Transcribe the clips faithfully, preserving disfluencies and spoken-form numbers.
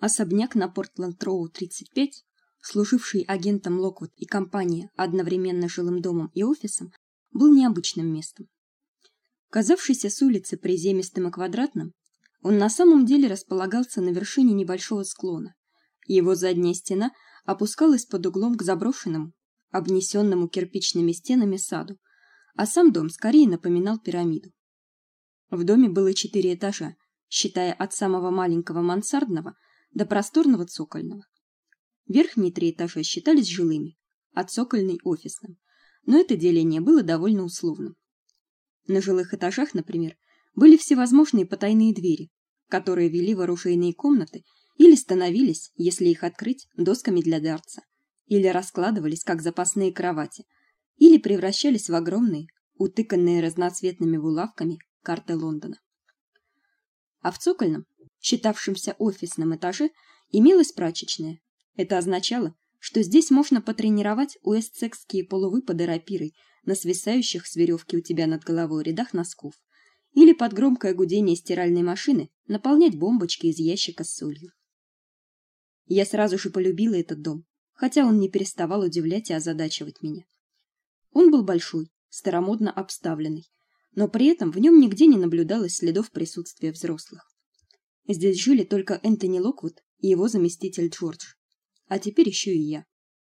Особняк на Портленд-Роу тридцать пять, служивший агентом Локвуд и компании одновременно жилым домом и офисом, был необычным местом. Казавшийся с улицы приземистым и квадратным, он на самом деле располагался на вершине небольшого склона. Его задняя стена опускалась под углом к заброшенному, обнесенному кирпичными стенами саду, а сам дом скорее напоминал пирамиду. В доме было четыре этажа, считая от самого маленького мансардного до просторного цокольного. Верхние три этажа считались жилыми, а цокольный офисным, но это деление было довольно условным. На жилых этажах, например, были всевозможные потайные двери, которые вели в оружейные комнаты или становились, если их открыть, досками для дартса, или раскладывались как запасные кровати, или превращались в огромные, утыканные разноцветными булавками карты Лондона. А в цокольном, считавшемся офисным этаже, имелась прачечная. Это означало, что здесь можно потренировать уэстсекские полувыпады рапирой на свисающих с веревки у тебя над головой рядах носков, или под громкое гудение стиральной машины наполнять бомбочки из ящика с солью. Я сразу же полюбила этот дом, хотя он не переставал удивлять и озадачивать меня. Он был большой, старомодно обставленный, но при этом в нем нигде не наблюдалось следов присутствия взрослых. Здесь жили только Энтони Локвуд и его заместитель Джордж, а теперь еще и я.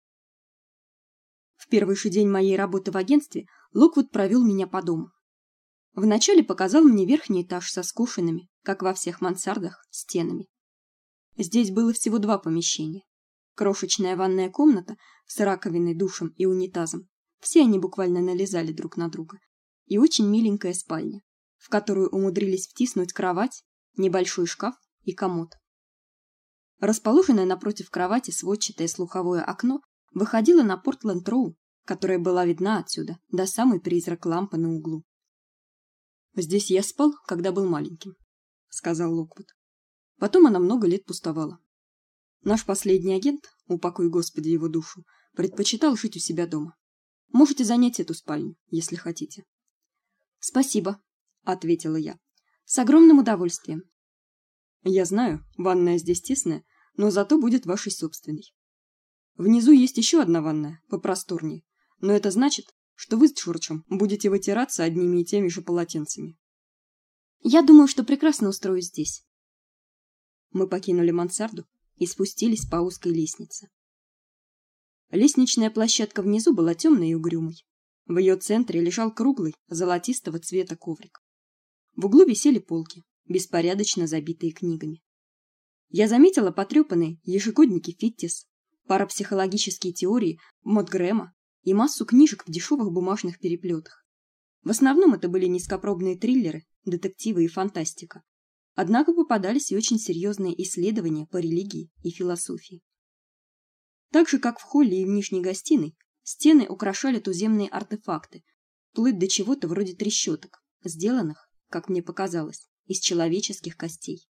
В первый же день моей работы в агентстве Локвуд провел меня по дому. Вначале показал мне верхний этаж со скошенными, как во всех мансардах, стенами. Здесь было всего два помещения. Крошечная ванная комната с раковиной, душем и унитазом. Все они буквально налезали друг на друга. И очень миленькая спальня, в которую умудрились втиснуть кровать, небольшой шкаф и комод. Расположенное напротив кровати сводчатое слуховое окно выходило на Портленд-Роу, которая была видна отсюда до самой призрак лампы на углу. Здесь я спал, когда был маленьким, сказал Локвуд. Потом она много лет пустовала. Наш последний агент, упокой Господи его душу, предпочитал жить у себя дома. Можете занять эту спальню, если хотите. Спасибо, ответила я. С огромным удовольствием. Я знаю, ванная здесь тесная, но зато будет вашей собственной. Внизу есть еще одна ванная, попросторнее, но это значит, что вы с Джорджем будете вытираться одними и теми же полотенцами. Я думаю, что прекрасно устроюсь здесь. Мы покинули мансарду и спустились по узкой лестнице. Лестничная площадка внизу была темной и угрюмой. В ее центре лежал круглый, золотистого цвета коврик. В углу висели полки, беспорядочно забитые книгами. Я заметила потрепанные ежегодники Фиттис, парапсихологические теории Мотгрэма и массу книжек в дешевых бумажных переплетах. В основном это были низкопробные триллеры, детективы и фантастика. Однако попадались и очень серьезные исследования по религии и философии. Так же, как в холле и в нижней гостиной, стены украшали туземные артефакты, вплоть до чего-то вроде трещоток, сделанных, как мне показалось, из человеческих костей.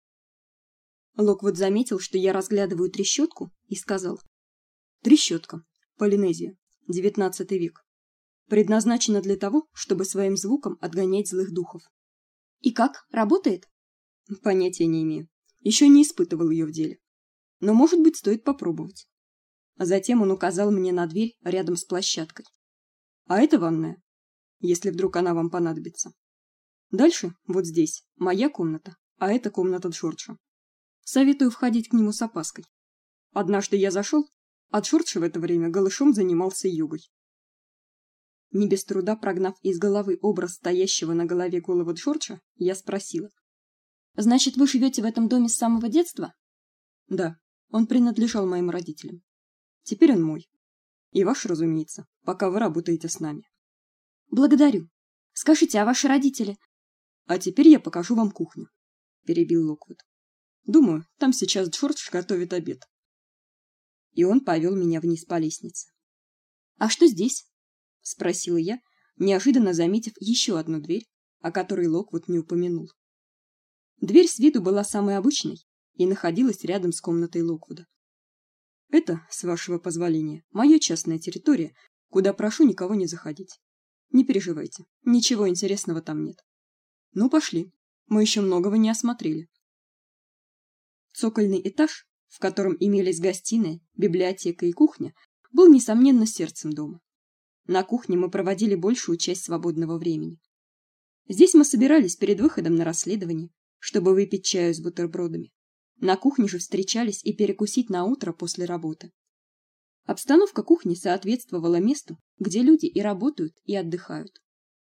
Локвуд заметил, что я разглядываю трещотку, и сказал: "Трещотка, Полинезия, девятнадцатый век. Предназначена для того, чтобы своим звуком отгонять злых духов". И как, работает? Понятия не имею. Еще не испытывал ее в деле. Но, может быть, стоит попробовать. А затем он указал мне на дверь рядом с площадкой. А это ванная, если вдруг она вам понадобится. Дальше, вот здесь, моя комната, а это комната Джорджа. Советую входить к нему с опаской. Однажды я зашел, а Джордж в это время голышом занимался йогой. Не без труда прогнав из головы образ стоящего на голове головы Джорджа, я спросила: "Значит, вы живете в этом доме с самого детства?" "Да, он принадлежал моим родителям. Теперь он мой. И ваш, разумеется, пока вы работаете с нами". "Благодарю. Скажите, а ваши родители?" "А теперь я покажу вам кухню", перебил Локвуд. "Думаю, там сейчас Джордж готовит обед". И он повел меня вниз по лестнице. "А что здесь?" спросила я, неожиданно заметив еще одну дверь, о которой Локвуд не упомянул. Дверь с виду была самой обычной и находилась рядом с комнатой Локвуда. "Это, с вашего позволения, моя частная территория, куда прошу никого не заходить. Не переживайте, ничего интересного там нет. Ну, пошли, мы еще многого не осмотрели". Цокольный этаж, в котором имелись гостиная, библиотека и кухня, был несомненно сердцем дома. На кухне мы проводили большую часть свободного времени. Здесь мы собирались перед выходом на расследование, чтобы выпить чаю с бутербродами. На кухне же встречались и перекусить на утро после работы. Обстановка кухни соответствовала месту, где люди и работают, и отдыхают.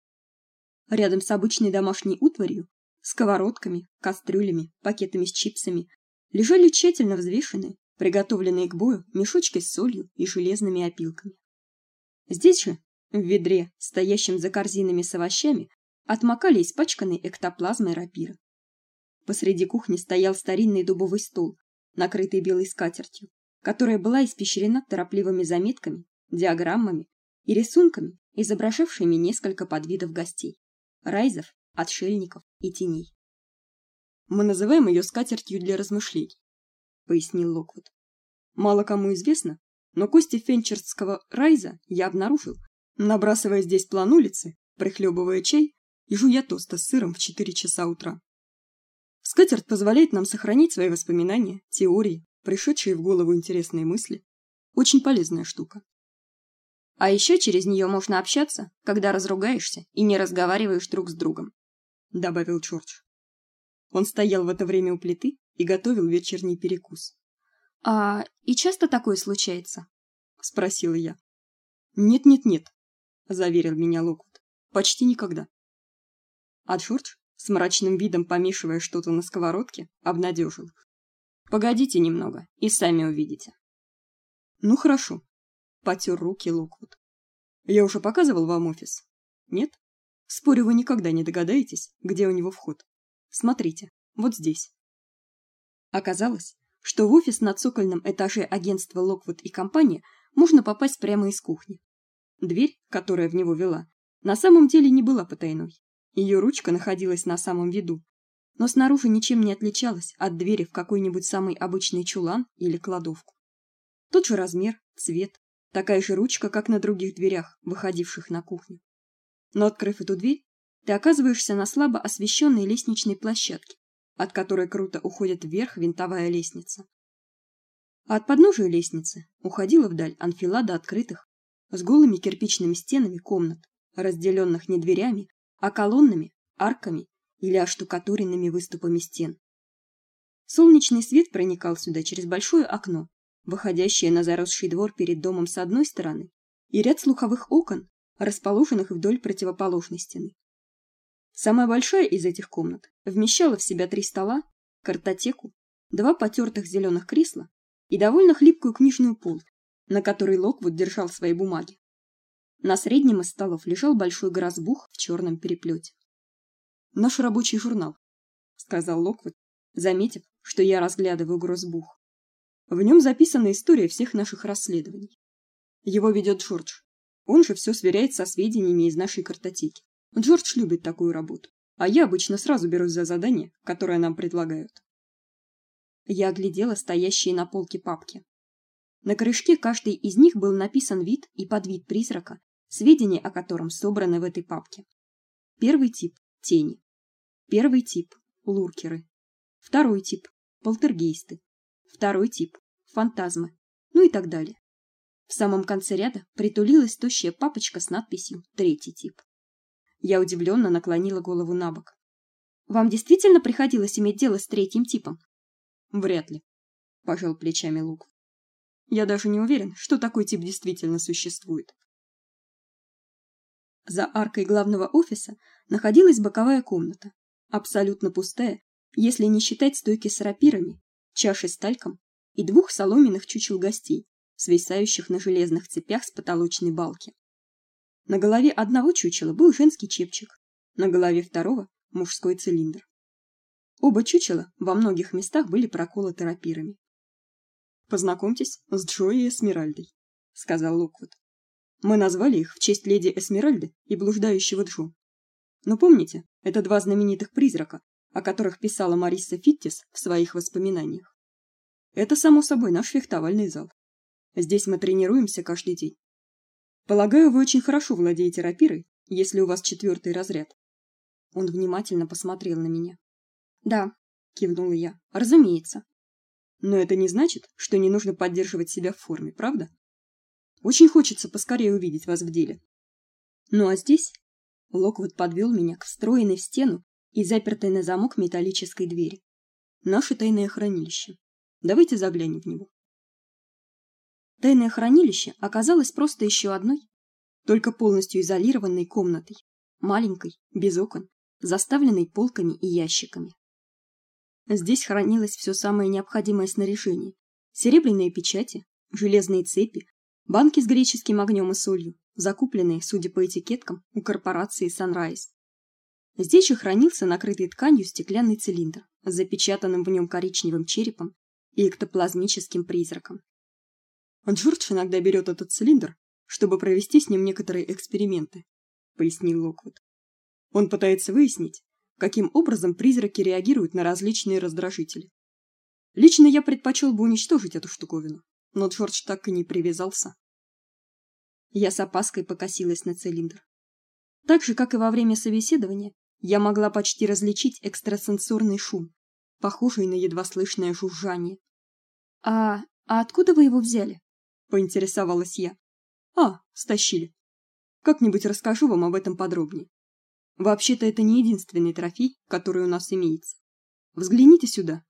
Рядом с обычной домашней утварью, сковородками, кастрюлями, пакетами с чипсами, лежали тщательно взвешенные, приготовленные к бою мешочки с солью и железными опилками. Здесь же, в ведре, стоящем за корзинами с овощами, отмокали испачканные эктоплазмой рапиры. Посреди кухни стоял старинный дубовый стол, накрытый белой скатертью, которая была испещрена торопливыми заметками, диаграммами и рисунками, изображавшими несколько подвидов гостей: райзов, отшельников и теней. Мы называем ее скатертью для размышлений, пояснил Локвуд. Мало кому известно, но кости фенчерского райза я обнаружил, набрасывая здесь план улицы, прихлебывая чай и жуя тосты с сыром в четыре часа утра. Скатерть позволяет нам сохранить свои воспоминания, теории, пришедшие в голову интересные мысли. Очень полезная штука. А еще через нее можно общаться, когда разругаешься и не разговариваешь друг с другом, добавил Джордж. Он стоял в это время у плиты и готовил вечерний перекус. А и часто такое случается? Спросила я. Нет, нет, нет, заверил меня Локвуд. Почти никогда. А Джордж, с мрачным видом помешивая что-то на сковородке, обнадежил: погодите немного и сами увидите. Ну хорошо, потер руки Локвуд. Я уже показывал вам офис? Нет? Спорю, вы никогда не догадаетесь, где у него вход. Смотрите, вот здесь. Оказалось, что в офис на цокольном этаже агентства Локвуд и компания можно попасть прямо из кухни. Дверь, которая в него вела, на самом деле не была потайной. Ее ручка находилась на самом виду, но снаружи ничем не отличалась от двери в какой-нибудь самый обычный чулан или кладовку. Тот же размер, цвет, такая же ручка, как на других дверях, выходивших на кухню. Но открыв эту дверь, ты оказываешься на слабо освещенной лестничной площадке, от которой круто уходит вверх винтовая лестница. А от подножия лестницы уходила вдаль анфилада открытых, с голыми кирпичными стенами комнат, разделенных не дверями, а колоннами, арками или оштукатуренными выступами стен. Солнечный свет проникал сюда через большое окно, выходящее на заросший двор перед домом с одной стороны, и ряд слуховых окон, расположенных вдоль противоположной стены. Самая большая из этих комнат вмещала в себя три стола, картотеку, два потертых зеленых кресла и довольно хлипкую книжную полку, на которой Локвуд держал свои бумаги. На среднем из столов лежал большой грозбух в черном переплете. Наш рабочий журнал, сказал Локвуд, заметив, что я разглядываю грозбух. В нем записана история всех наших расследований. Его ведет Джордж. Он же все сверяет со сведениями из нашей картотеки. Джордж любит такую работу, а я обычно сразу берусь за задание, которое нам предлагают. Я оглядела стоящие на полке папки. На крышке каждой из них был написан вид и подвид призрака, сведения о котором собраны в этой папке. Первый тип тени. Первый тип луркеры. Второй тип полтергейсты. Второй тип фантазмы. Ну и так далее. В самом конце ряда притулилась тощая папочка с надписью третий тип. Я удивленно наклонила голову набок. Вам действительно приходилось иметь дело с третьим типом? Вряд ли, пожал плечами Лук. Я даже не уверен, что такой тип действительно существует. За аркой главного офиса находилась боковая комната, абсолютно пустая, если не считать стойки с рапирами, чаши с тальком и двух соломенных чучел гостей, свисающих на железных цепях с потолочной балки. На голове одного чучела был женский чепчик, на голове второго мужской цилиндр. Оба чучела во многих местах были проколоты рапирами. Познакомьтесь с Джо и Эсмеральдой, сказал Локвуд. Мы назвали их в честь леди Эсмеральды и блуждающего Джо. Но помните, это два знаменитых призрака, о которых писала Мариса Фиттис в своих воспоминаниях. Это само собой наш фехтовальный зал. Здесь мы тренируемся каждый день. Полагаю, вы очень хорошо владеете рапирой, если у вас четвертый разряд. Он внимательно посмотрел на меня. Да, кивнула я. Разумеется. Но это не значит, что не нужно поддерживать себя в форме, правда? Очень хочется поскорее увидеть вас в деле. Ну а здесь Локвуд подвел меня к встроенной в стену и запертой на замок металлической двери. Наше тайное хранилище. Давайте заглянем в него. Тайное хранилище оказалось просто еще одной, только полностью изолированной комнатой, маленькой, без окон, заставленной полками и ящиками. Здесь хранилось все самое необходимое снаряжение: серебряные печати, железные цепи, банки с греческим огнем и солью, закупленные, судя по этикеткам, у корпорации Sunrise. Здесь же хранился накрытый тканью стеклянный цилиндр с запечатанным в нем коричневым черепом и эктоплазмическим призраком. Джордж иногда берет этот цилиндр, чтобы провести с ним некоторые эксперименты, пояснил Локвуд. Он пытается выяснить, каким образом призраки реагируют на различные раздражители. Лично я предпочел бы уничтожить эту штуковину, но Джордж так и не привязался. Я с опаской покосилась на цилиндр. Так же, как и во время собеседования, я могла почти различить экстрасенсорный шум, похожий на едва слышное жужжание. А, а откуда вы его взяли? Поинтересовалась я. А, стащили. Как-нибудь расскажу вам об этом подробнее. Вообще-то это не единственный трофей, который у нас имеется. Взгляните сюда.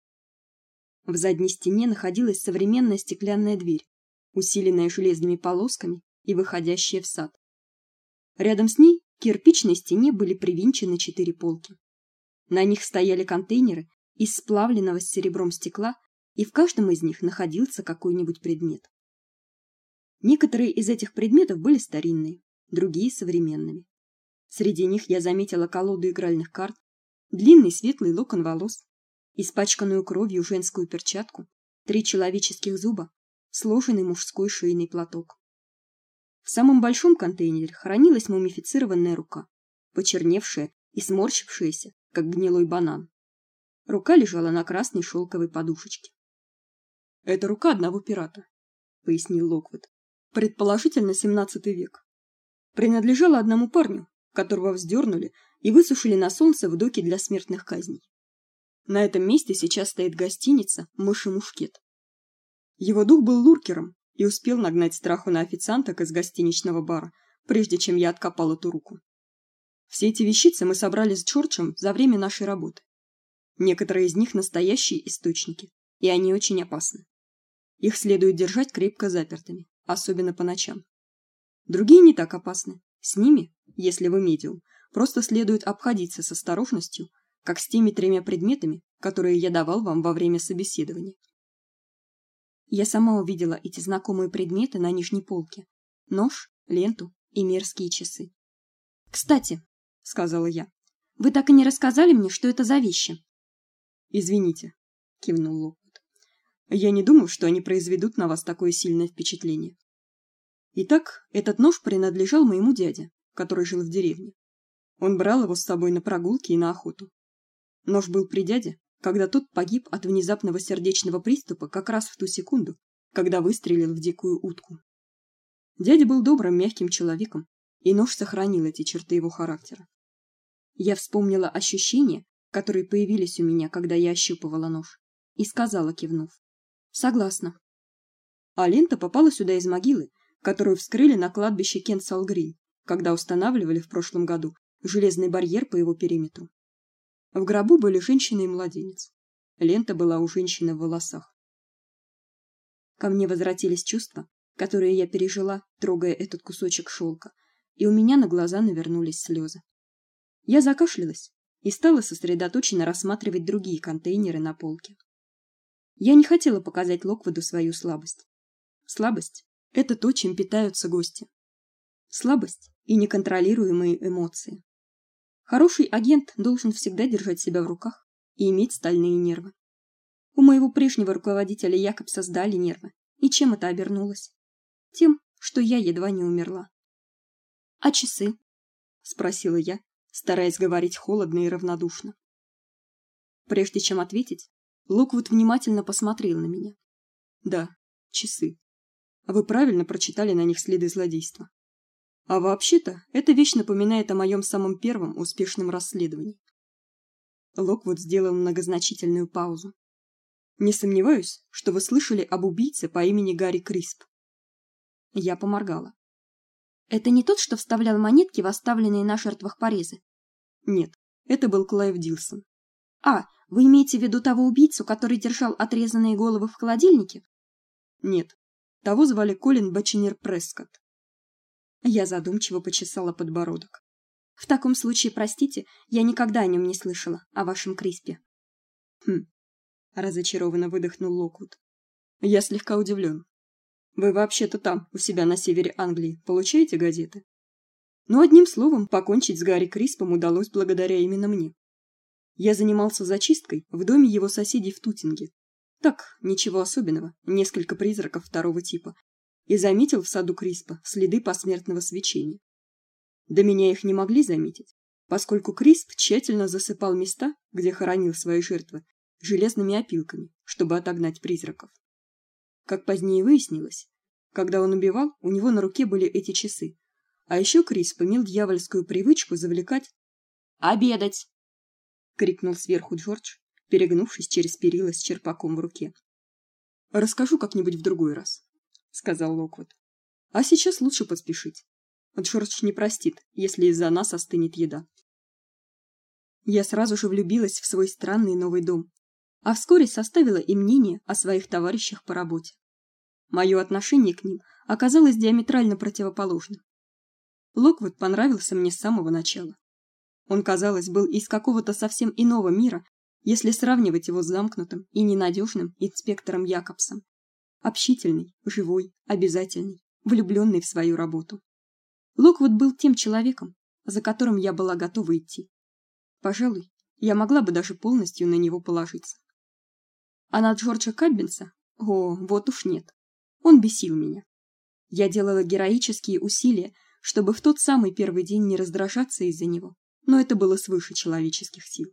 В задней стене находилась современная стеклянная дверь, усиленная железными полосками и выходящая в сад. Рядом с ней к кирпичной стене были привинчены четыре полки. На них стояли контейнеры из сплавленного с серебром стекла, и в каждом из них находился какой-нибудь предмет. Некоторые из этих предметов были старинные, другие современными. Среди них я заметила колоду игральных карт, длинный светлый локон волос, испачканную кровью женскую перчатку, три человеческих зуба, сложенный мужской шейный платок. В самом большом контейнере хранилась мумифицированная рука, почерневшая и сморщившаяся, как гнилой банан. Рука лежала на красной шелковой подушечке. Это рука одного пирата, пояснил Локвуд. Предположительно, семнадцатый век. Принадлежала одному парню, которого вздернули и высушили на солнце в доке для смертных казней. На этом месте сейчас стоит гостиница «Мышь и мушкет». Его дух был луркером и успел нагнать страху на официанток из гостиничного бара, прежде чем я откопал эту руку. Все эти вещицы мы собрали с Джорджем за время нашей работы. Некоторые из них настоящие источники, и они очень опасны. Их следует держать крепко запертыми, особенно по ночам. Другие не так опасны. С ними, если вы медиум, просто следует обходиться с осторожностью, как с теми тремя предметами, которые я давал вам во время собеседования. Я сама увидела эти знакомые предметы на нижней полке: нож, ленту и мерзкие часы. Кстати, сказала я, вы так и не рассказали мне, что это за вещи. Извините, кивнул Локвуд. Я не думаю, что они произведут на вас такое сильное впечатление. Итак, этот нож принадлежал моему дяде, который жил в деревне. Он брал его с собой на прогулки и на охоту. Нож был при дяде, когда тот погиб от внезапного сердечного приступа как раз в ту секунду, когда выстрелил в дикую утку. Дядя был добрым, мягким человеком, и нож сохранил эти черты его характера. Я вспомнила ощущения, которые появились у меня, когда я ощупывала нож, и сказала, кивнув: согласна. А лента попала сюда из могилы, которую вскрыли на кладбище Кенсал-Грин, когда устанавливали в прошлом году железный барьер по его периметру. В гробу были женщина и младенец. Лента была у женщины в волосах. Ко мне возвратились чувства, которые я пережила, трогая этот кусочек шелка, и у меня на глаза навернулись слезы. Я закашлялась и стала сосредоточенно рассматривать другие контейнеры на полке. Я не хотела показать Локвуду свою слабость. Слабость — это то, чем питаются гости. Слабость и неконтролируемые эмоции. Хороший агент должен всегда держать себя в руках и иметь стальные нервы. У моего прежнего руководителя Якобса сдали нервы, и чем это обернулось? Тем, что я едва не умерла. А часы? Спросила я, стараясь говорить холодно и равнодушно. Прежде чем ответить, Локвуд внимательно посмотрел на меня. Да, часы. Вы правильно прочитали на них следы злодейства. А вообще-то, эта вещь напоминает о моем самом первом успешном расследовании. Локвуд сделал многозначительную паузу. Не сомневаюсь, что вы слышали об убийце по имени Гарри Крисп. Я поморгала. Это не тот, что вставлял монетки в оставленные на жертвах порезы? Нет, это был Клайв Дилсон. А, вы имеете в виду того убийцу, который держал отрезанные головы в холодильнике? Нет, того звали Колин Баченер Прескотт. Я задумчиво почесала подбородок. В таком случае, простите, я никогда о нем не слышала, о вашем Криспе. Хм. Разочарованно выдохнул Локвуд. Я слегка удивлен. Вы вообще-то там, у себя на севере Англии, получаете газеты? Но одним словом, покончить с Гарри Криспом удалось благодаря именно мне. Я занимался зачисткой в доме его соседей в Тутинге. Так, ничего особенного, несколько призраков второго типа. И заметил в саду Криспа следы посмертного свечения. До меня их не могли заметить, поскольку Крисп тщательно засыпал места, где хоронил свои жертвы, железными опилками, чтобы отогнать призраков. Как позднее выяснилось, когда он убивал, у него на руке были эти часы. А еще Крисп имел дьявольскую привычку завлекать «Обедать!» — крикнул сверху Джордж, перегнувшись через перила с черпаком в руке. «Расскажу как-нибудь в другой раз», — сказал Локвуд. «А сейчас лучше поспешить. Джордж не простит, если из-за нас остынет еда». Я сразу же влюбилась в свой странный новый дом, а вскоре составила и мнение о своих товарищах по работе. Мое отношение к ним оказалось диаметрально противоположным. Локвуд понравился мне с самого начала. Он, казалось, был из какого-то совсем иного мира, если сравнивать его с замкнутым и ненадежным инспектором Якобсом. Общительный, живой, обязательный, влюбленный в свою работу. Локвуд был тем человеком, за которым я была готова идти. Пожалуй, я могла бы даже полностью на него положиться. А на Джорджа Каббинса, о, вот уж нет. Он бесил меня. Я делала героические усилия, чтобы в тот самый первый день не раздражаться из-за него, но это было свыше человеческих сил.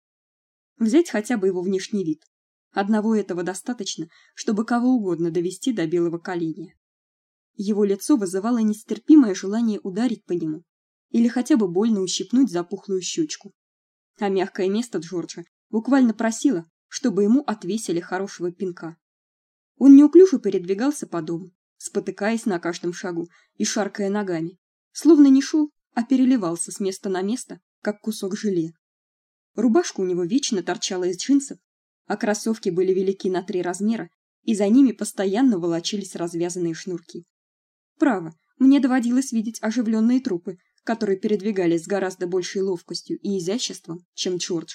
Взять хотя бы его внешний вид. Одного этого достаточно, чтобы кого угодно довести до белого коленя. Его лицо вызывало нестерпимое желание ударить по нему или хотя бы больно ущипнуть запухлую щечку. А мягкое место Джорджа буквально просило, чтобы ему отвесили хорошего пинка. Он неуклюже передвигался по дому, спотыкаясь на каждом шагу и шаркая ногами, словно не шел, а переливался с места на место, как кусок желе. Рубашка у него вечно торчала из джинсов, а кроссовки были велики на три размера, и за ними постоянно волочились развязанные шнурки. Право, мне доводилось видеть оживленные трупы, которые передвигались с гораздо большей ловкостью и изяществом, чем Джордж.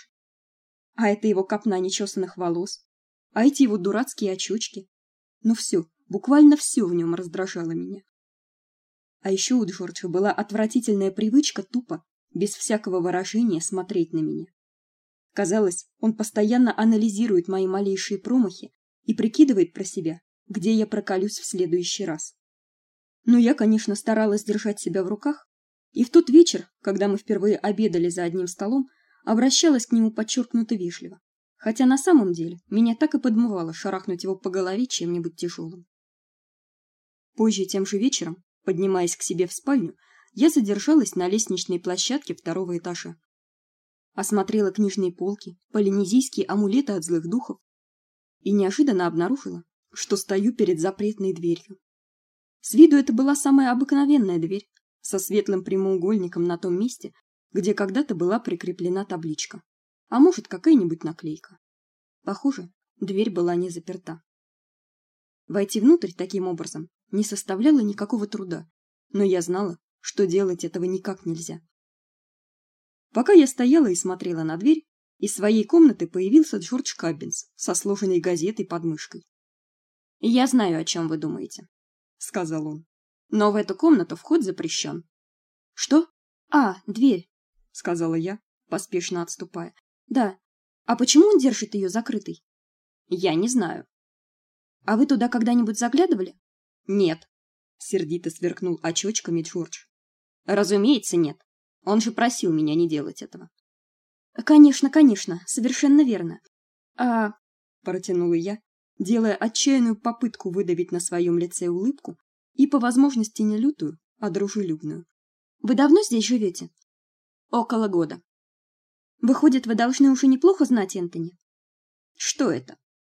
А это его копна нечесанных волос, а эти его дурацкие очечки. Но все, буквально все в нем раздражало меня. А еще у Джорджа была отвратительная привычка тупо, без всякого выражения, смотреть на меня. Казалось, он постоянно анализирует мои малейшие промахи и прикидывает про себя, где я проколюсь в следующий раз. Но я, конечно, старалась держать себя в руках, и в тот вечер, когда мы впервые обедали за одним столом, обращалась к нему подчеркнуто вежливо, хотя на самом деле меня так и подмывало шарахнуть его по голове чем-нибудь тяжелым. Позже тем же вечером, поднимаясь к себе в спальню, я задержалась на лестничной площадке второго этажа. Осмотрела книжные полки, полинезийские амулеты от злых духов и неожиданно обнаружила, что стою перед запретной дверью. С виду это была самая обыкновенная дверь со светлым прямоугольником на том месте, где когда-то была прикреплена табличка, а может, какая-нибудь наклейка. Похоже, дверь была не заперта. Войти внутрь таким образом не составляло никакого труда, но я знала, что делать этого никак нельзя. Пока я стояла и смотрела на дверь, из своей комнаты появился Джордж Каббинс со сложенной газетой под мышкой. «Я знаю, о чем вы думаете», — сказал он, — «но в эту комнату вход запрещен». «Что? А, дверь», — сказала я, поспешно отступая. «Да. А почему он держит ее закрытой?» «Я не знаю». «А вы туда когда-нибудь заглядывали?» «Нет», — сердито сверкнул очечками Джордж. «Разумеется, нет. Он же просил меня не делать этого». «Конечно, конечно, совершенно верно. А...» — протянула я, делая отчаянную попытку выдавить на своем лице улыбку и по возможности не лютую, а дружелюбную. «Вы давно здесь живете?» «Около года». «Выходит, вы должны уже неплохо знать Энтони?» «Что это?» —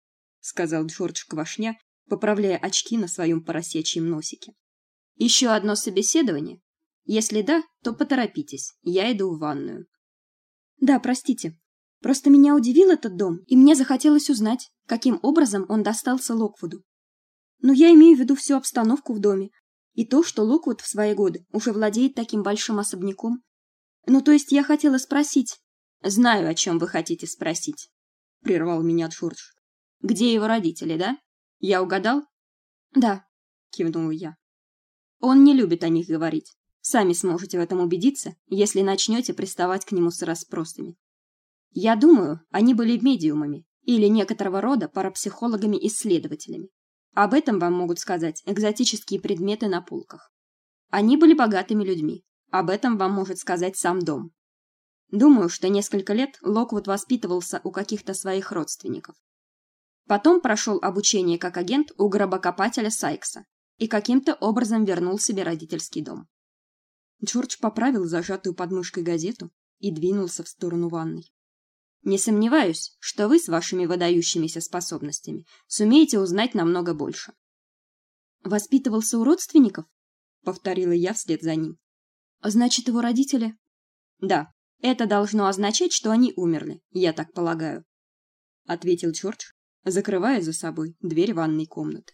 сказал Джордж Квашня, поправляя очки на своем поросячьем носике. Еще одно собеседование? Если да, то поторопитесь. Я иду в ванную. Да, простите. Просто меня удивил этот дом, и мне захотелось узнать, каким образом он достался Локвуду. Но я имею в виду всю обстановку в доме и то, что Локвуд в свои годы уже владеет таким большим особняком. Ну, то есть я хотела спросить. Знаю, о чем вы хотите спросить, прервал меня Джордж. Где его родители, да? Я угадал? Да, кивнула я. Он не любит о них говорить. Сами сможете в этом убедиться, если начнете приставать к нему с расспросами. Я думаю, они были медиумами или некоторого рода парапсихологами-исследователями. Об этом вам могут сказать экзотические предметы на полках. Они были богатыми людьми. Об этом вам может сказать сам дом. Думаю, что несколько лет Локвуд воспитывался у каких-то своих родственников. Потом прошел обучение как агент у гробокопателя Сайкса и каким-то образом вернул себе родительский дом. Джордж поправил зажатую под мышкой газету и двинулся в сторону ванной. Не сомневаюсь, что вы с вашими выдающимися способностями сумеете узнать намного больше. Воспитывался у родственников? Повторила я вслед за ним. Значит, его родители? Да, это должно означать, что они умерли, я так полагаю, ответил Джордж, закрывая за собой дверь ванной комнаты.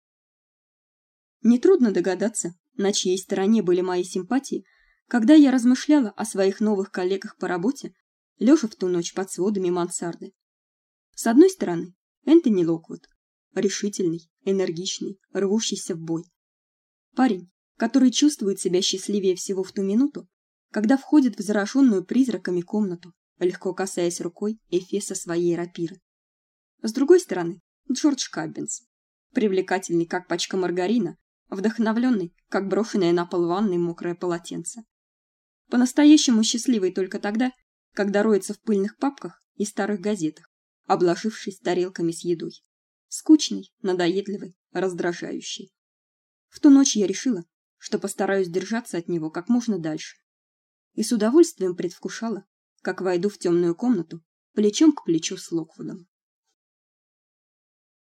Нетрудно догадаться, на чьей стороне были мои симпатии, когда я размышляла о своих новых коллегах по работе, лежа в ту ночь под сводами мансарды. С одной стороны, Энтони Локвуд, решительный, энергичный, рвущийся в бой. Парень, который чувствует себя счастливее всего в ту минуту, когда входит в зараженную призраками комнату, легко касаясь рукой эфеса своей рапиры. С другой стороны, Джордж Каббинс, привлекательный как пачка маргарина, вдохновленный, как брошенное на пол ванной мокрое полотенце. По-настоящему счастливый только тогда, когда роется в пыльных папках и старых газетах, обложившись тарелками с едой. Скучный, надоедливый, раздражающий. В ту ночь я решила, что постараюсь держаться от него как можно дальше. И с удовольствием предвкушала, как войду в темную комнату плечом к плечу с Локвудом.